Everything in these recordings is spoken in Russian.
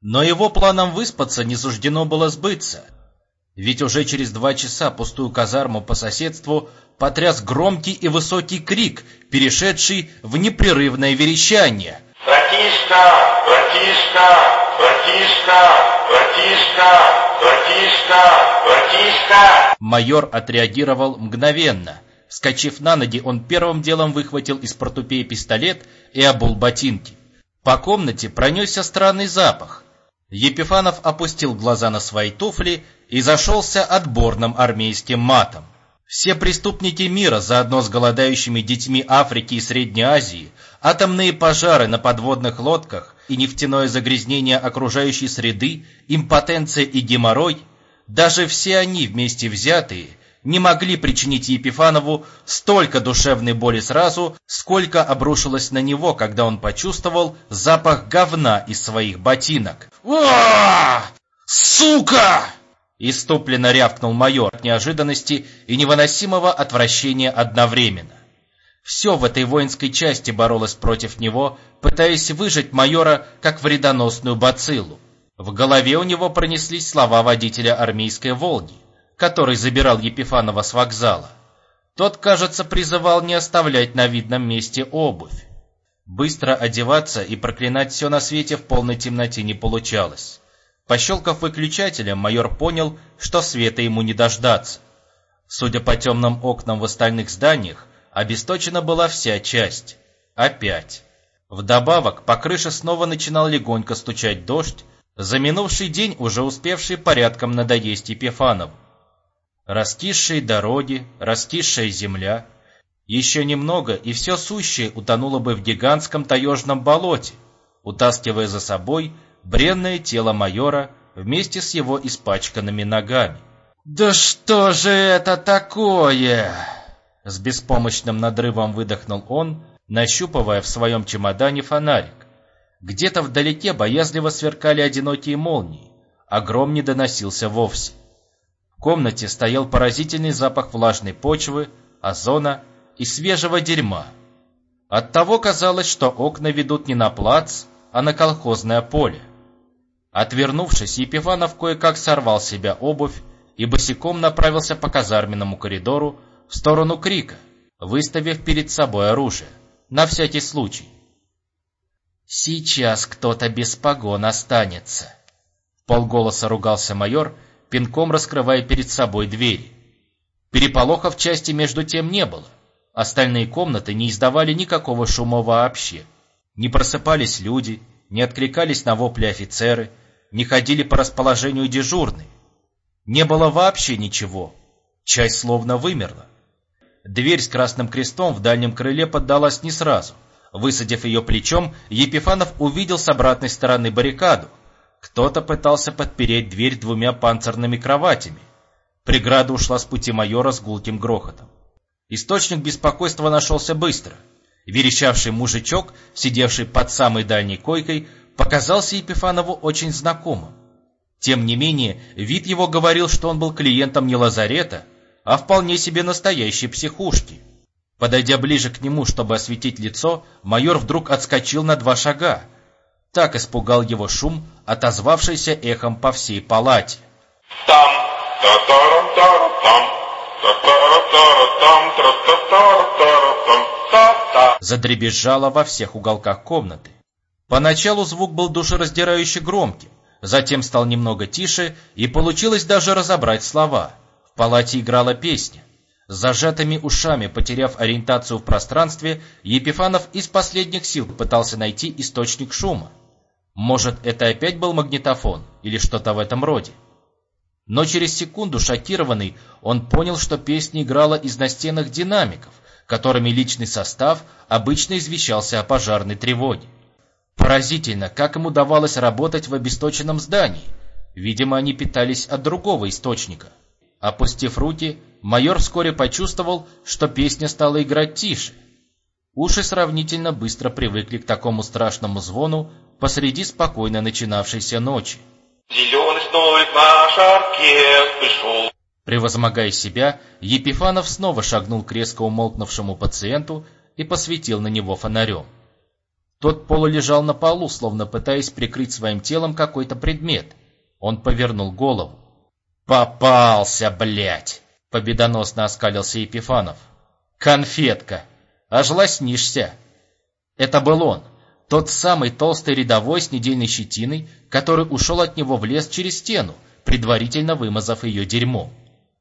Но его планам выспаться не суждено было сбыться. Ведь уже через 2 часа пустую казарму по соседству потряс громкий и высокий крик, перешедший в непрерывное верещание. «Братишка! Братишка! Братишка! Братишка! Братишка! Братишка!» Майор отреагировал мгновенно. Вскочив на ноги, он первым делом выхватил из портупеи пистолет и обул ботинки. По комнате пронесся странный запах. Епифанов опустил глаза на свои туфли и зашелся отборным армейским матом. Все преступники мира, заодно с голодающими детьми Африки и Средней Азии, атомные пожары на подводных лодках и нефтяное загрязнение окружающей среды, импотенция и геморрой, даже все они вместе взятые не могли причинить Епифанову столько душевной боли сразу, сколько обрушилось на него, когда он почувствовал запах говна из своих ботинок. «Уа! Сука!» Иступленно рявкнул майор от неожиданности и невыносимого отвращения одновременно. Все в этой воинской части боролось против него, пытаясь выжать майора как вредоносную бациллу. В голове у него пронеслись слова водителя армейской «Волги», который забирал Епифанова с вокзала. Тот, кажется, призывал не оставлять на видном месте обувь. Быстро одеваться и проклинать все на свете в полной темноте не получалось. Пощелкав выключателем, майор понял, что света ему не дождаться. Судя по темным окнам в остальных зданиях, обесточена была вся часть. Опять. Вдобавок, по крыше снова начинал легонько стучать дождь, за минувший день уже успевший порядком надоесть Епифанову. Раскисшие дороги, раскисшая земля. Еще немного, и все сущее утонуло бы в гигантском таежном болоте, утаскивая за собой бренное тело майора вместе с его испачканными ногами. «Да что же это такое?» С беспомощным надрывом выдохнул он, нащупывая в своем чемодане фонарик. Где-то вдалеке боязливо сверкали одинокие молнии, а гром не доносился вовсе. В комнате стоял поразительный запах влажной почвы, озона и свежего дерьма. Оттого казалось, что окна ведут не на плац, а на колхозное поле. Отвернувшись, Епифанов кое-как сорвал с себя обувь и босиком направился по казарменному коридору в сторону крика, выставив перед собой оружие, на всякий случай. «Сейчас кто-то без погон останется», — вполголоса ругался майор, пинком раскрывая перед собой двери. Переполоха в части между тем не было. Остальные комнаты не издавали никакого шума вообще. Не просыпались люди, не откликались на вопли офицеры, не ходили по расположению дежурные. Не было вообще ничего. Часть словно вымерла. Дверь с красным крестом в дальнем крыле поддалась не сразу. Высадив ее плечом, Епифанов увидел с обратной стороны баррикаду. Кто-то пытался подпереть дверь 2 панцирными кроватями. Преграда ушла с пути майора с гулким грохотом. Источник беспокойства нашелся быстро. Верещавший мужичок, сидевший под самой дальней койкой, показался Епифанову очень знакомым. Тем не менее, вид его говорил, что он был клиентом не лазарета, а вполне себе настоящей психушки. Подойдя ближе к нему, чтобы осветить лицо, майор вдруг отскочил на 2 шага. Так испугал его шум, отозвавшийся эхом по всей палате. Там, та-тарам-тарам-там, та-тарам-тарам-там, та-та-тарам-тарам-там, та-та. Задребезжало во всех уголках комнаты. Поначалу звук был душераздирающе громким, затем стал немного тише, и получилось даже разобрать слова. В палате играла песня. С зажатыми ушами, потеряв ориентацию в пространстве, Епифанов из последних сил пытался найти источник шума. Может, это опять был магнитофон или что-то в этом роде. Но через секунду, шокированный, он понял, что песня играла из настенных динамиков, которыми личный состав обычно извещался о пожарной тревоге. Поразительно, как им удавалось работать в обесточенном здании. Видимо, они питались от другого источника. Опустив руки, майор вскоре почувствовал, что песня стала играть тише. Уши сравнительно быстро привыкли к такому страшному звону посреди спокойно начинавшейся ночи. Зеленый снова к наш оркестр пришел. Превозмогая себя, Епифанов снова шагнул к резко умолкнувшему пациенту и посветил на него фонарем. Тот полулежал на полу, словно пытаясь прикрыть своим телом какой-то предмет. Он повернул голову. «Попался, блядь!» — победоносно оскалился Епифанов. «Конфетка! Аж лоснишься!» Это был он, тот самый толстый рядовой с недельной щетиной, который ушел от него в лес через стену, предварительно вымазав ее дерьмом.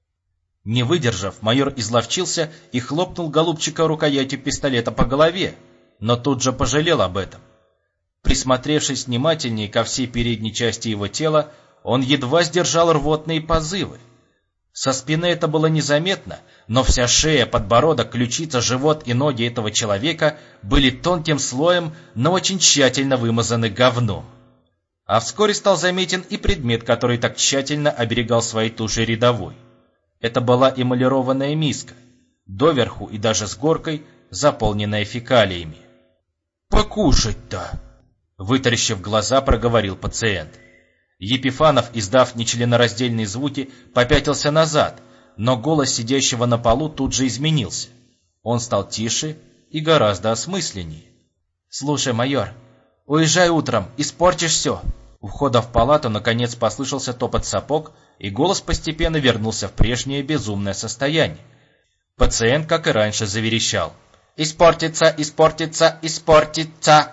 Не выдержав, майор изловчился и хлопнул голубчика рукоятью пистолета по голове, но тут же пожалел об этом. Присмотревшись внимательнее ко всей передней части его тела, он едва сдержал рвотные позывы. Со спины это было незаметно, но вся шея, подбородок, ключица, живот и ноги этого человека были тонким слоем, но очень тщательно вымазаны говном. А вскоре стал заметен и предмет, который так тщательно оберегал своей тушей рядовой. Это была эмалированная миска, доверху и даже с горкой, заполненная фекалиями. «Покушать-то!» — вытаращив глаза, проговорил пациент. Епифанов, издав нечленораздельные звуки, попятился назад, но голос сидящего на полу тут же изменился. Он стал тише и гораздо осмысленнее. «Слушай, майор, уезжай утром, испортишь все!» У входа в палату наконец послышался топот сапог, и голос постепенно вернулся в прежнее безумное состояние. Пациент, как и раньше, заверещал. «Испортится, испортится, испортится!»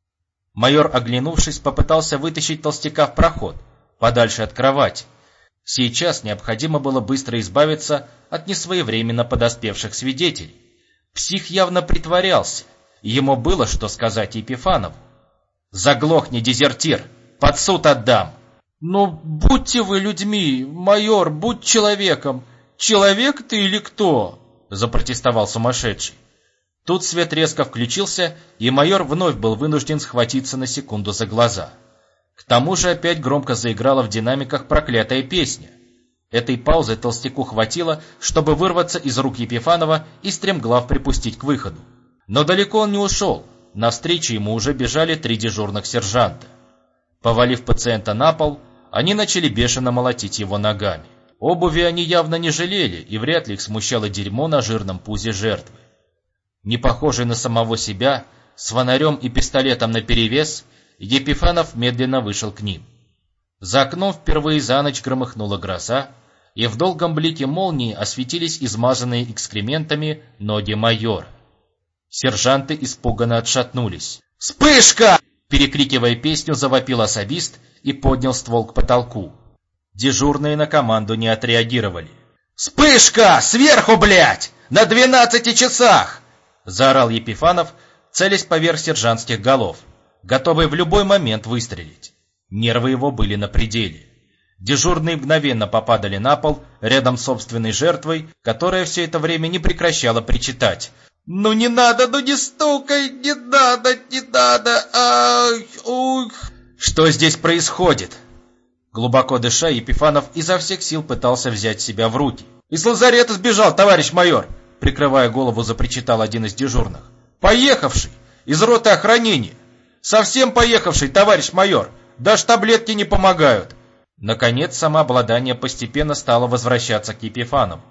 Майор, оглянувшись, попытался вытащить толстяка в проход, подальше от кровати. Сейчас необходимо было быстро избавиться от несвоевременно подоспевших свидетелей. Псих явно притворялся, и ему было что сказать Епифанову. «Заглохни, дезертир! Под суд отдам!» «Но будьте вы людьми, майор, будь человеком! Человек ты или кто?» — запротестовал сумасшедший. Тут свет резко включился, и майор вновь был вынужден схватиться на секунду за глаза. К тому же опять громко заиграла в динамиках проклятая песня. Этой паузы толстяку хватило, чтобы вырваться из рук Епифанова и стремглав припустить к выходу. Но далеко он не ушел, навстречу ему уже бежали 3 дежурных сержанта. Повалив пациента на пол, они начали бешено молотить его ногами. Обуви они явно не жалели, и вряд ли их смущало дерьмо на жирном пузе жертвы. Не похожий на самого себя, с фонарем и пистолетом наперевес, Епифанов медленно вышел к ним. За окном впервые за ночь громыхнула гроза, и в долгом блике молнии осветились измазанные экскрементами ноги майора. Сержанты испуганно отшатнулись. «Вспышка!» — перекрикивая песню, завопил особист и поднял ствол к потолку. Дежурные на команду не отреагировали. «Вспышка! Сверху, блядь! На 12 часах!» — заорал Епифанов, целясь поверх сержантских голов, готовый в любой момент выстрелить. Нервы его были на пределе. Дежурные мгновенно попадали на пол рядом с собственной жертвой, которая все это время не прекращала причитать. «Ну не надо, ну не стукай, не надо, не надо, ай, ух!» «Что здесь происходит?» Глубоко дыша, Епифанов изо всех сил пытался взять себя в руки. «Из лазарета сбежал, товарищ майор!» Прикрывая голову, запричитал один из дежурных. «Поехавший! Из роты охранения! Совсем поехавший, товарищ майор! Даже таблетки не помогают!» Наконец, самообладание постепенно стало возвращаться к Епифанову.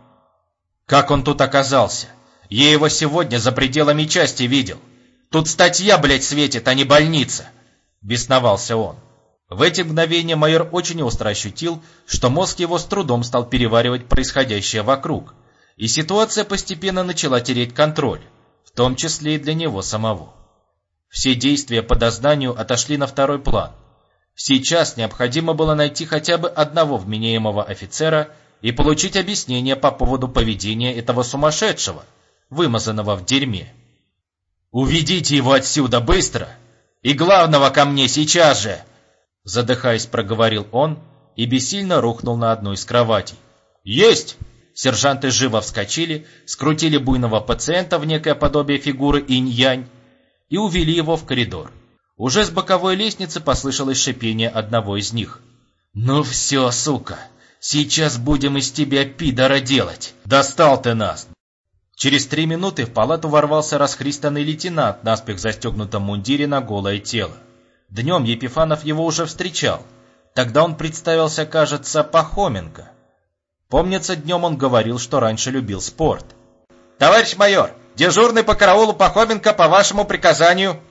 «Как он тут оказался? Я его сегодня за пределами части видел. Тут статья, блядь, светит, а не больница!» Бесновался он. В эти мгновения майор очень остро ощутил, что мозг его с трудом стал переваривать происходящее вокруг, и ситуация постепенно начала терять контроль, в том числе и для него самого. Все действия по дознанию отошли на второй план. Сейчас необходимо было найти хотя бы одного вменяемого офицера и получить объяснение по поводу поведения этого сумасшедшего, вымазанного в дерьме. «Уведите его отсюда быстро! И главного ко мне сейчас же!» Задыхаясь, проговорил он и бессильно рухнул на одну из кроватей. «Есть!» Сержанты живо вскочили, скрутили буйного пациента в некое подобие фигуры инь-янь и увели его в коридор. Уже с боковой лестницы послышалось шипение одного из них. «Ну все, сука, сейчас будем из тебя пидора делать! Достал ты нас!» Через 3 минуты в палату ворвался расхристанный лейтенант в наспех застегнутом мундире на голое тело. Днем Епифанов его уже встречал. Тогда он представился, кажется, Пахоменко. Помнится, днем он говорил, что раньше любил спорт. «Товарищ майор, дежурный по караулу Пахоменко по вашему приказанию!»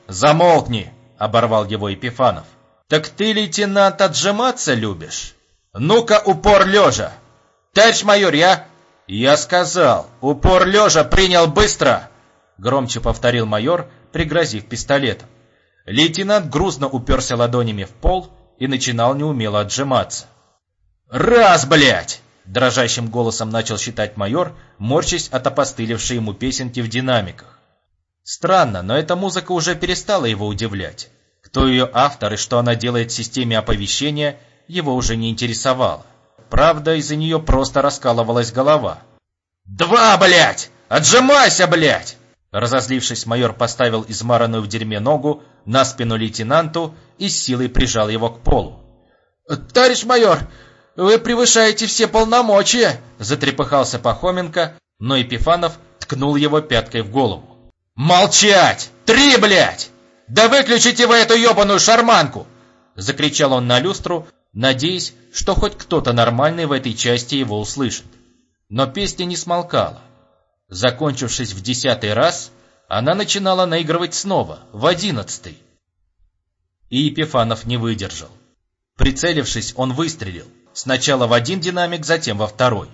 «Замолкни!» — оборвал его Епифанов. «Так ты, лейтенант, отжиматься любишь? Ну-ка, упор лежа!» «Товарищ майор, «Я сказал, упор лежа принял быстро!» — громче повторил майор, пригрозив пистолетом. Лейтенант грузно уперся ладонями в пол и начинал неумело отжиматься. «Раз, блядь!» — дрожащим голосом начал считать майор, морщась от опостылевшей ему песенки в динамиках. Странно, но эта музыка уже перестала его удивлять. Кто ее автор и что она делает в системе оповещения, его уже не интересовало. Правда, из-за нее просто раскалывалась голова. «Два, блядь! Отжимайся, блядь!» Разозлившись, майор поставил измаранную в дерьме ногу на спину лейтенанту и с силой прижал его к полу. «Товарищ майор, вы превышаете все полномочия!» Затрепыхался Пахоменко, но Епифанов ткнул его пяткой в голову. «Молчать! 3, блядь! Да выключите вы эту ебаную шарманку!» Закричал он на люстру, надеясь, что хоть кто-то нормальный в этой части его услышит. Но песня не смолкала. Закончившись в 10-й раз, она начинала наигрывать снова, в 11-й. И Епифанов не выдержал. Прицелившись, он выстрелил. Сначала в один динамик, затем во второй.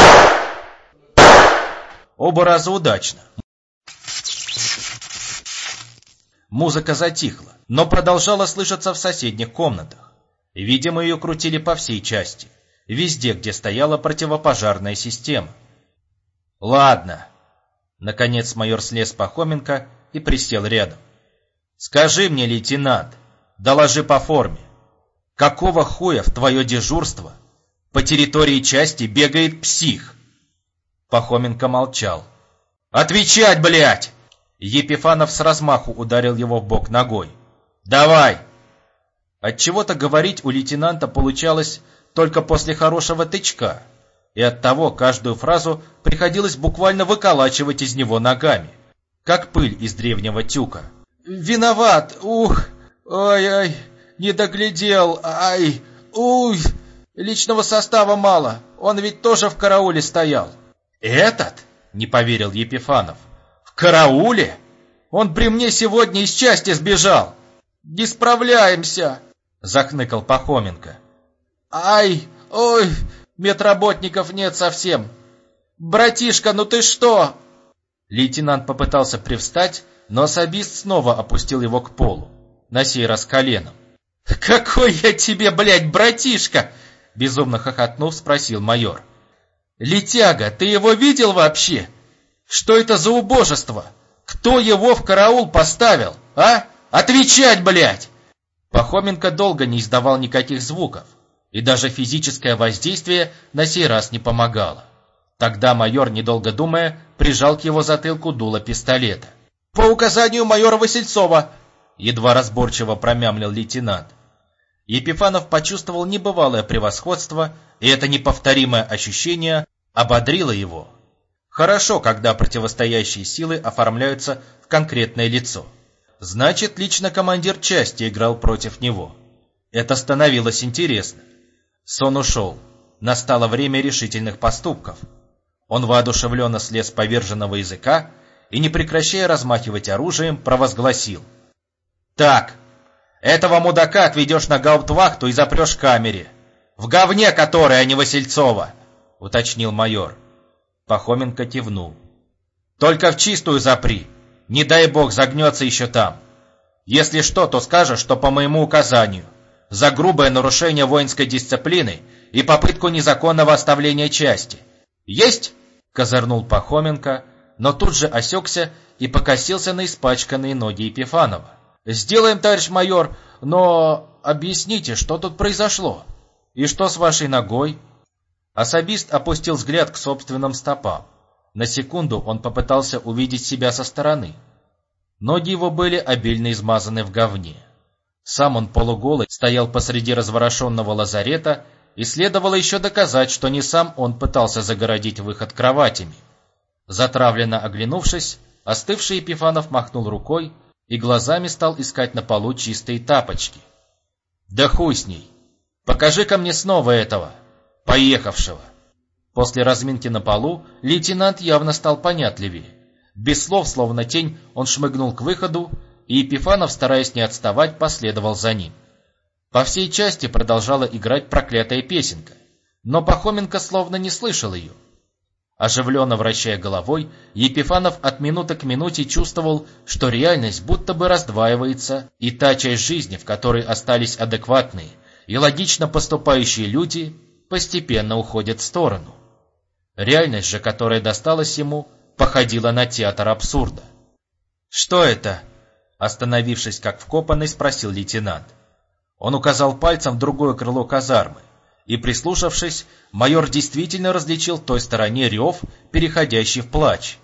Оба раза удачно. Музыка затихла, но продолжала слышаться в соседних комнатах. Видимо, ее крутили по всей части, везде, где стояла противопожарная система. «Ладно». Наконец майор слез с Пахоменко и присел рядом. «Скажи мне, лейтенант, доложи по форме, какого хуя в твое дежурство по территории части бегает псих?» Пахоменко молчал. «Отвечать, блядь!» Епифанов с размаху ударил его в бок ногой. «Давай!» Отчего-то говорить у лейтенанта получалось только после хорошего тычка, и оттого каждую фразу приходилось буквально выколачивать из него ногами, как пыль из древнего тюка. «Виноват! Ух! Ай-ай! Не доглядел! Ай! Уй! Личного состава мало! Он ведь тоже в карауле стоял!» «Этот?» — не поверил Епифанов. «В карауле? Он при мне сегодня из части сбежал!» «Не справляемся!» — захныкал Пахоменко. «Ай! Ой! Медработников нет совсем! Братишка, ну ты что?» Лейтенант попытался привстать, но особист снова опустил его к полу, на сей раз коленом. «Какой я тебе, блядь, братишка?» — безумно хохотнув, спросил майор. «Летяга, ты его видел вообще? Что это за убожество? Кто его в караул поставил, а? Отвечать, блядь!» Пахоменко долго не издавал никаких звуков, и даже физическое воздействие на сей раз не помогало. Тогда майор, недолго думая, прижал к его затылку дуло пистолета. «По указанию майора Васильцова!» — едва разборчиво промямлил лейтенант. Епифанов почувствовал небывалое превосходство, и это неповторимое ощущение ободрило его. Хорошо, когда противостоящие силы оформляются в конкретное лицо. Значит, лично командир части играл против него. Это становилось интересно. Сон ушел. Настало время решительных поступков. Он воодушевленно слез с поверженного языка и, не прекращая размахивать оружием, провозгласил: «Так, этого мудака отведешь на гауптвахту и запрешь в камере. В говне которой, а не Васильцова», — уточнил майор. Пахоменко кивнул. «Только в чистую запри. Не дай бог загнется еще там. Если что, то скажешь, что по моему указанию. За грубое нарушение воинской дисциплины и попытку незаконного оставления части. Есть?» — козырнул Пахоменко, но тут же осекся и покосился на испачканные ноги Епифанова. «Сделаем, товарищ майор, но объясните, что тут произошло? И что с вашей ногой?» Особист опустил взгляд к собственным стопам. На секунду он попытался увидеть себя со стороны. Ноги его были обильно измазаны в говне. Сам он полуголый стоял посреди разворошенного лазарета, и следовало еще доказать, что не сам он пытался загородить выход кроватями. Затравленно оглянувшись, остывший Епифанов махнул рукой и глазами стал искать на полу чистые тапочки. «Да хуй с ней! Покажи-ка мне снова этого поехавшего!» После разминки на полу лейтенант явно стал понятливее. Без слов, словно тень, он шмыгнул к выходу и Епифанов, стараясь не отставать, последовал за ним. По всей части продолжала играть проклятая песенка, но Пахоменко словно не слышал ее. Оживленно вращая головой, Епифанов от минуты к минуте чувствовал, что реальность будто бы раздваивается, и та часть жизни, в которой остались адекватные и логично поступающие люди, постепенно уходит в сторону. Реальность же, которая досталась ему, походила на театр абсурда. «Что это?» — остановившись как вкопанный, спросил лейтенант. Он указал пальцем в другое крыло казармы, и, прислушавшись, майор действительно различил в той стороне рев, переходящий в плач.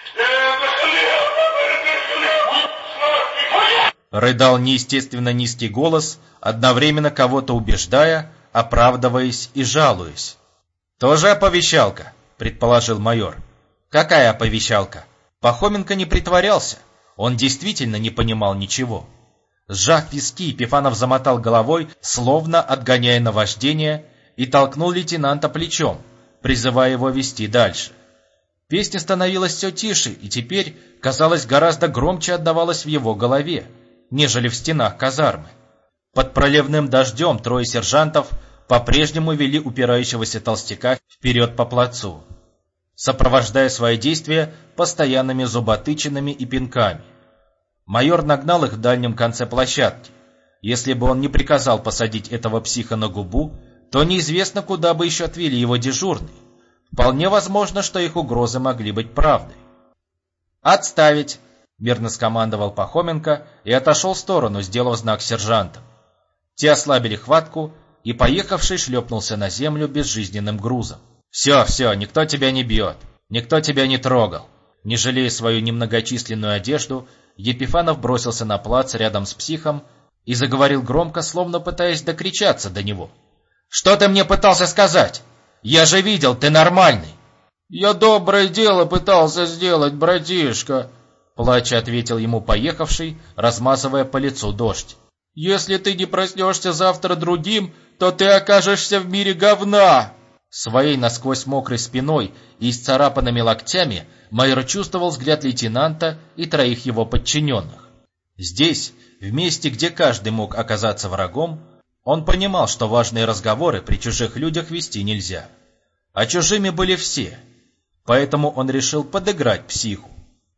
Рыдал неестественно низкий голос, одновременно кого-то убеждая, оправдываясь и жалуясь. «Тоже оповещалка?» — предположил майор. «Какая оповещалка?» Пахоменко не притворялся, он действительно не понимал ничего. Сжав виски, Епифанов замотал головой, словно отгоняя наваждение, и толкнул лейтенанта плечом, призывая его вести дальше. Песня становилась все тише и теперь, казалось, гораздо громче отдавалась в его голове, нежели в стенах казармы. Под проливным дождем трое сержантов по-прежнему вели упирающегося толстяка вперед по плацу, сопровождая свои действия постоянными зуботычинами и пинками. Майор нагнал их в дальнем конце площадки. Если бы он не приказал посадить этого психа на губу, то неизвестно, куда бы еще отвели его дежурные. Вполне возможно, что их угрозы могли быть правдой. «Отставить!» — мирно скомандовал Пахоменко и отошел в сторону, сделав знак сержантам. Те ослабили хватку, и поехавший шлепнулся на землю безжизненным грузом. «Все, никто тебя не бьет, никто тебя не трогал». Не жалея свою немногочисленную одежду, Епифанов бросился на плац рядом с психом и заговорил громко, словно пытаясь докричаться до него. «Что ты мне пытался сказать? Я же видел, ты нормальный!» «Я доброе дело пытался сделать, братишка!» Плача ответил ему поехавший, размазывая по лицу дождь. «Если ты не проснешься завтра другим, то ты окажешься в мире говна!» Своей насквозь мокрой спиной и исцарапанными локтями майор чувствовал взгляд лейтенанта и троих его подчиненных. Здесь, в месте, где каждый мог оказаться врагом, он понимал, что важные разговоры при чужих людях вести нельзя. А чужими были все, поэтому он решил подыграть психу.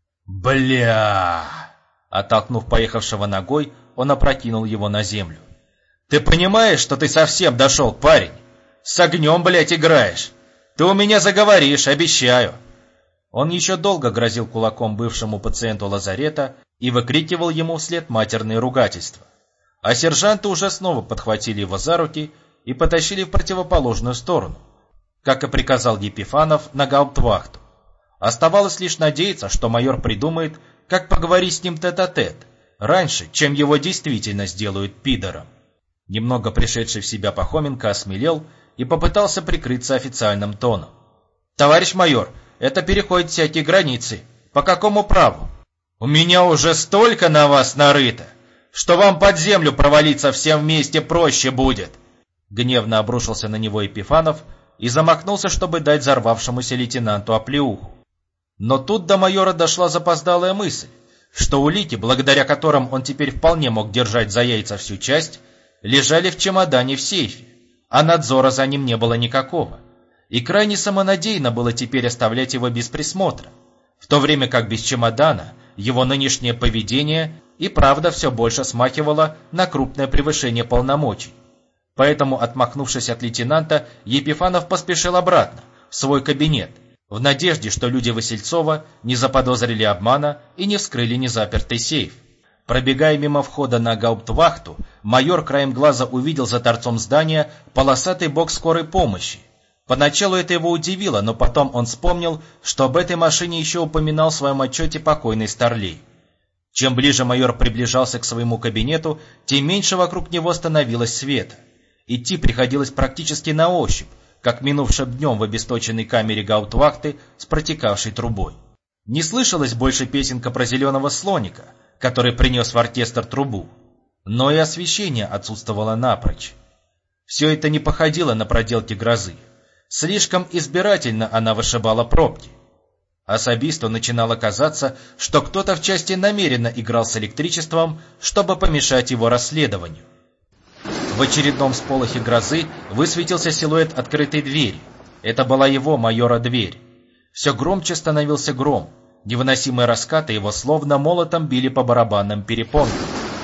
«Бля!» Оттолкнув поехавшего ногой, он опрокинул его на землю. «Ты понимаешь, что ты совсем дошел, парень? С огнем, блядь, играешь! Ты у меня заговоришь, обещаю!» Он еще долго грозил кулаком бывшему пациенту лазарета и выкрикивал ему вслед матерные ругательства. А сержанты уже снова подхватили его за руки и потащили в противоположную сторону, как и приказал Епифанов на гауптвахту. Оставалось лишь надеяться, что майор придумает, как поговорить с ним тет-а-тет, раньше, чем его действительно сделают пидором. Немного пришедший в себя Пахоменко осмелел и попытался прикрыться официальным тоном. «Товарищ майор, это переходит всякие границы. По какому праву? У меня уже столько на вас нарыто, что вам под землю провалиться всем вместе проще будет!» Гневно обрушился на него Епифанов и замахнулся, чтобы дать взорвавшемуся лейтенанту оплеуху. Но тут до майора дошла запоздалая мысль, что улики, благодаря которым он теперь вполне мог держать за яйца всю часть, лежали в чемодане в сейфе, а надзора за ним не было никакого. И крайне самонадеянно было теперь оставлять его без присмотра, в то время как без чемодана его нынешнее поведение и правда все больше смахивало на крупное превышение полномочий. Поэтому, отмахнувшись от лейтенанта, Епифанов поспешил обратно, в свой кабинет, в надежде, что люди Васильцова не заподозрили обмана и не вскрыли незапертый сейф. Пробегая мимо входа на гауптвахту, майор краем глаза увидел за торцом здания полосатый бокс скорой помощи. Поначалу это его удивило, но потом он вспомнил, что об этой машине еще упоминал в своем отчете покойный Старлей. Чем ближе майор приближался к своему кабинету, тем меньше вокруг него становилось света. Идти приходилось практически на ощупь, как минувшим днем в обесточенной камере гауптвахты с протекавшей трубой. Не слышалось больше песенка про зеленого слоника, который принес в оркестр трубу, но и освещение отсутствовало напрочь. Все это не походило на проделки грозы. Слишком избирательно она вышибала пробки. Особисту начинало казаться, что кто-то в части намеренно играл с электричеством, чтобы помешать его расследованию. В очередном всполохе грозы высветился силуэт открытой двери. Это была его, майора, дверь. Все громче становился гром. Невыносимые раскаты его словно молотом били по барабанным перепонкам.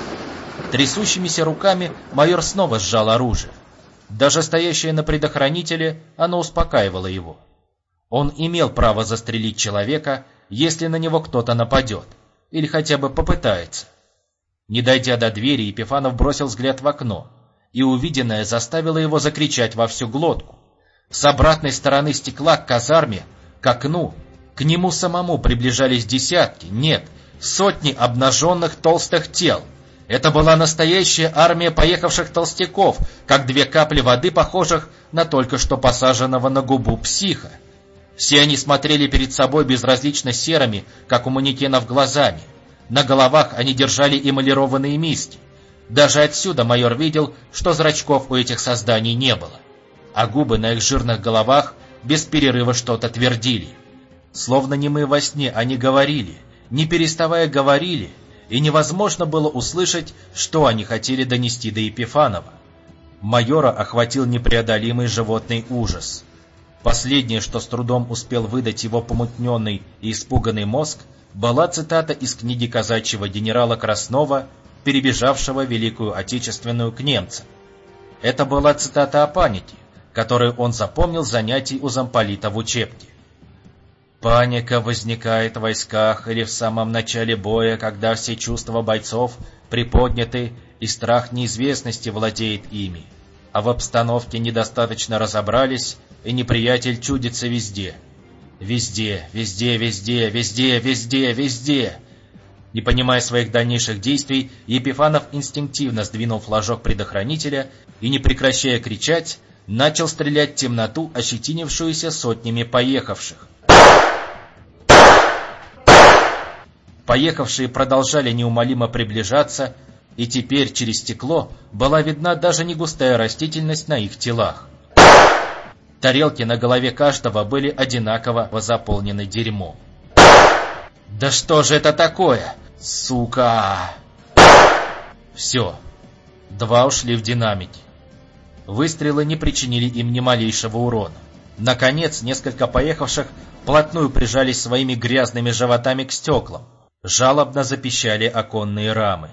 Трясущимися руками майор снова сжал оружие. Даже стоящее на предохранителе, оно успокаивало его. Он имел право застрелить человека, если на него кто-то нападет, или хотя бы попытается. Не дойдя до двери, Епифанов бросил взгляд в окно, и увиденное заставило его закричать во всю глотку. С обратной стороны стекла к казарме, к окну, к нему самому приближались десятки, нет, сотни обнаженных толстых тел. Это была настоящая армия поехавших толстяков, как две капли воды, похожих на только что посаженного на губу психа. Все они смотрели перед собой безразлично серыми, как у манекенов, глазами. На головах они держали эмалированные миски. Даже отсюда майор видел, что зрачков у этих созданий не было. А губы на их жирных головах без перерыва что-то твердили. Словно немые во сне они говорили, не переставая говорили, и невозможно было услышать, что они хотели донести до Епифанова. Майора охватил непреодолимый животный ужас. Последнее, что с трудом успел выдать его помутненный и испуганный мозг, была цитата из книги казачьего генерала Краснова, перебежавшего Великую Отечественную к немцам. Это была цитата о панике, которую он запомнил с занятий у замполита в учебке. «Паника возникает в войсках или в самом начале боя, когда все чувства бойцов приподняты и страх неизвестности владеет ими, а в обстановке недостаточно разобрались, и неприятель чудится везде. Везде, везде, везде, везде, везде, везде». Не понимая своих дальнейших действий, Епифанов инстинктивно сдвинул флажок предохранителя и, не прекращая кричать, начал стрелять в темноту, ощетинившуюся сотнями поехавших. Поехавшие продолжали неумолимо приближаться, и теперь через стекло была видна даже не густая растительность на их телах. Тарелки на голове каждого были одинаково заполнены дерьмом. «Да что же это такое? Сука!» Все. Два ушли в динамики. Выстрелы не причинили им ни малейшего урона. Наконец, несколько поехавших вплотную прижались своими грязными животами к стеклам. Жалобно запищали оконные рамы.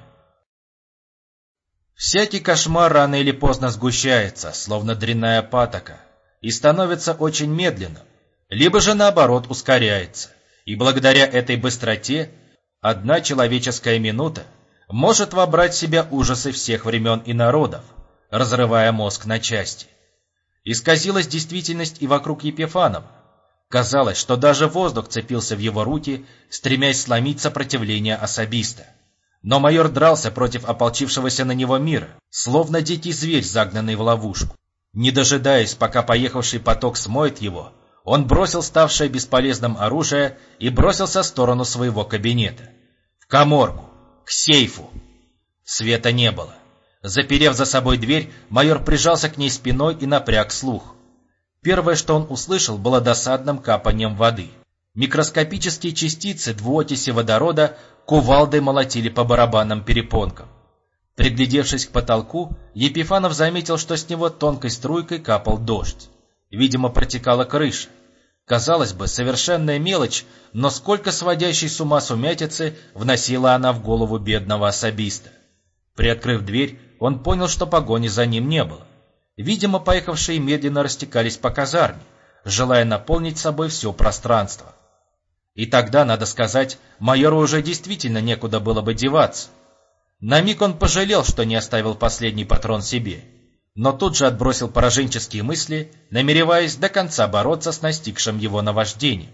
Всякий кошмар рано или поздно сгущается, словно дрянная патока, и становится очень медленным, либо же наоборот ускоряется. И благодаря этой быстроте одна человеческая минута может вобрать в себя ужасы всех времен и народов, разрывая мозг на части. Исказилась действительность и вокруг Епифанова. Казалось, что даже воздух цепился в его руки, стремясь сломить сопротивление особиста. Но майор дрался против ополчившегося на него мира, словно дикий зверь, загнанный в ловушку. Не дожидаясь, пока поехавший поток смоет его, он бросил ставшее бесполезным оружие и бросился в сторону своего кабинета. В каморку, к сейфу. Света не было. Заперев за собой дверь, майор прижался к ней спиной и напряг слух. Первое, что он услышал, было досадным капанием воды. Микроскопические частицы двуокиси водорода кувалдой молотили по барабанным перепонкам. Приглядевшись к потолку, Епифанов заметил, что с него тонкой струйкой капал дождь. Видимо, протекала крыша. Казалось бы, совершенная мелочь, но сколько сводящей с ума сумятицы вносила она в голову бедного особиста. Приоткрыв дверь, он понял, что погони за ним не было. Видимо, поехавшие медленно растекались по казарме, желая наполнить собой все пространство. И тогда, надо сказать, майору уже действительно некуда было бы деваться. На миг он пожалел, что не оставил последний патрон себе, но тут же отбросил пораженческие мысли, намереваясь до конца бороться с настигшим его наваждением.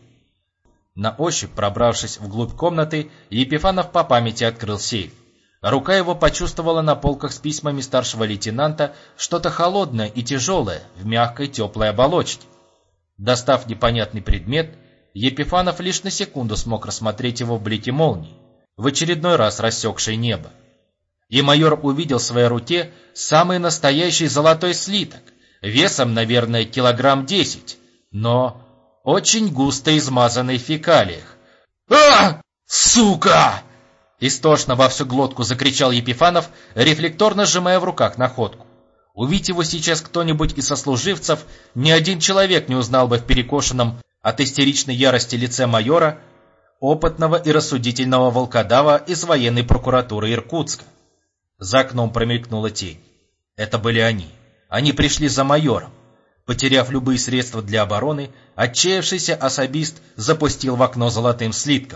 На ощупь, пробравшись вглубь комнаты, Епифанов по памяти открыл сейф. Рука его почувствовала на полках с письмами старшего лейтенанта что-то холодное и тяжелое в мягкой теплой оболочке. Достав непонятный предмет, Епифанов лишь на секунду смог рассмотреть его в блике молнии, в очередной раз рассекшей небо. И майор увидел в своей руке самый настоящий золотой слиток, весом, наверное, 10 килограмм, но очень густо измазанный в фекалиях. «А! Сука!» Истошно во всю глотку закричал Епифанов, рефлекторно сжимая в руках находку. Увидь его сейчас кто-нибудь из сослуживцев, ни один человек не узнал бы в перекошенном от истеричной ярости лице майора опытного и рассудительного волкодава из военной прокуратуры Иркутска. За окном промелькнула тень. Это были они. Они пришли за майором. Потеряв любые средства для обороны, отчаявшийся особист запустил в окно золотым слитком.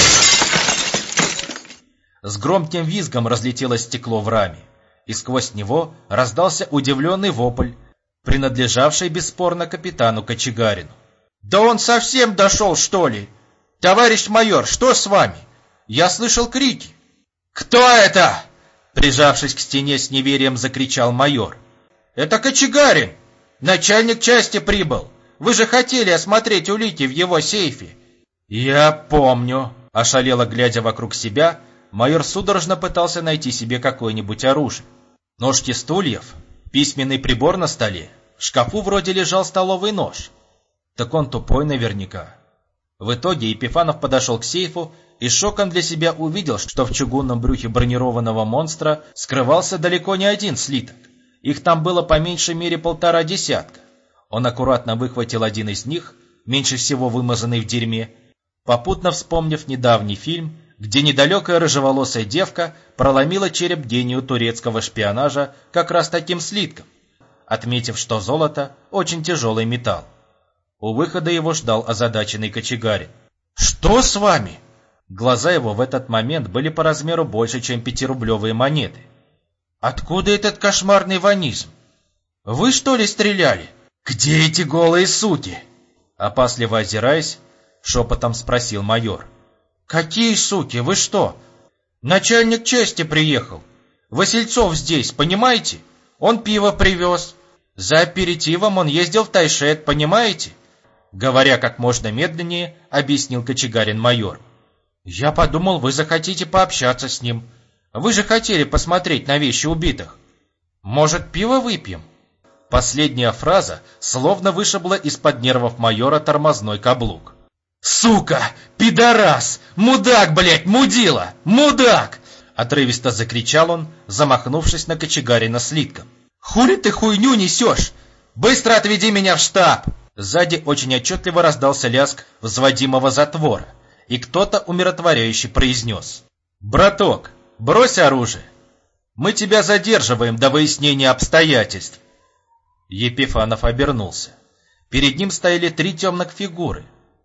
С громким визгом разлетелось стекло в раме, и сквозь него раздался удивленный вопль, принадлежавший бесспорно капитану Кочегарину. «Да он совсем дошел, что ли? Товарищ майор, что с вами? Я слышал крики!» «Кто это?» Прижавшись к стене с неверием, закричал майор. «Это Кочегарин! Начальник части прибыл! Вы же хотели осмотреть улики в его сейфе!» «Я помню!» Ошалело глядя вокруг себя, майор судорожно пытался найти себе какое-нибудь оружие. Ножки стульев, письменный прибор на столе, в шкафу вроде лежал столовый нож. Так он тупой наверняка. В итоге Епифанов подошел к сейфу и шоком для себя увидел, что в чугунном брюхе бронированного монстра скрывался далеко не один слиток. Их там было по меньшей мере 1,5 десятка. Он аккуратно выхватил один из них, меньше всего вымазанный в дерьме, попутно вспомнив недавний фильм, где недалекая рыжеволосая девка проломила череп гению турецкого шпионажа как раз таким слитком, отметив, что золото – очень тяжелый металл. У выхода его ждал озадаченный Кочегарин. «Что с вами?» Глаза его в этот момент были по размеру больше, чем 5-рублевые монеты. «Откуда этот кошмарный ванизм? Вы что ли стреляли? Где эти голые суки?» Опасливо озираясь, шепотом спросил майор. «Какие суки? Вы что? Начальник части приехал. Васильцов здесь, понимаете? Он пиво привез. За аперитивом он ездил в Тайшет, понимаете?» Говоря как можно медленнее, объяснил Кочегарин майор. «Я подумал, вы захотите пообщаться с ним. Вы же хотели посмотреть на вещи убитых. Может, пиво выпьем?» Последняя фраза словно вышибла из-под нервов майора тормозной каблук. «Сука! Пидорас! Мудак, блядь, мудила! Мудак!» Отрывисто закричал он, замахнувшись на Кочегарина слитком. «Хули ты хуйню несешь? Быстро отведи меня в штаб!» Сзади очень отчетливо раздался лязг взводимого затвора, и кто-то умиротворяюще произнес: «Браток, брось оружие! Мы тебя задерживаем до выяснения обстоятельств!» Епифанов обернулся. Перед ним стояли 3 темных фигуры.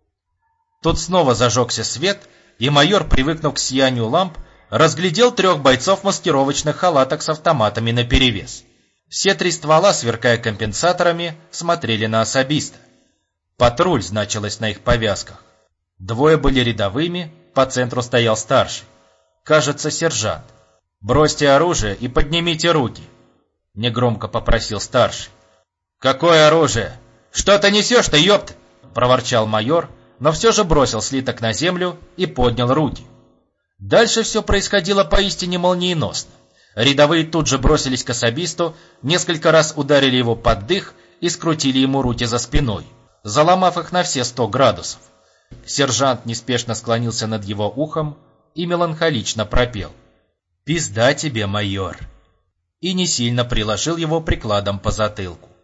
Тут снова зажегся свет, и майор, привыкнув к сиянию ламп, разглядел 3 бойцов в маскировочных халатах с автоматами наперевес. Все 3 ствола, сверкая компенсаторами, смотрели на особиста. «Патруль» значилось на их повязках. 2 были рядовыми, по центру стоял старший. Кажется, сержант. «Бросьте оружие и поднимите руки», — негромко попросил старший. «Какое оружие? Что ты несешь-то, ёпт?» — проворчал майор, но все же бросил слиток на землю и поднял руки. Дальше все происходило поистине молниеносно. Рядовые тут же бросились к особисту, несколько раз ударили его под дых и скрутили ему руки за спиной, заломав их на все 100 градусов. Сержант неспешно склонился над его ухом и меланхолично пропел: «Пизда тебе, майор!» и не сильно приложил его прикладом по затылку.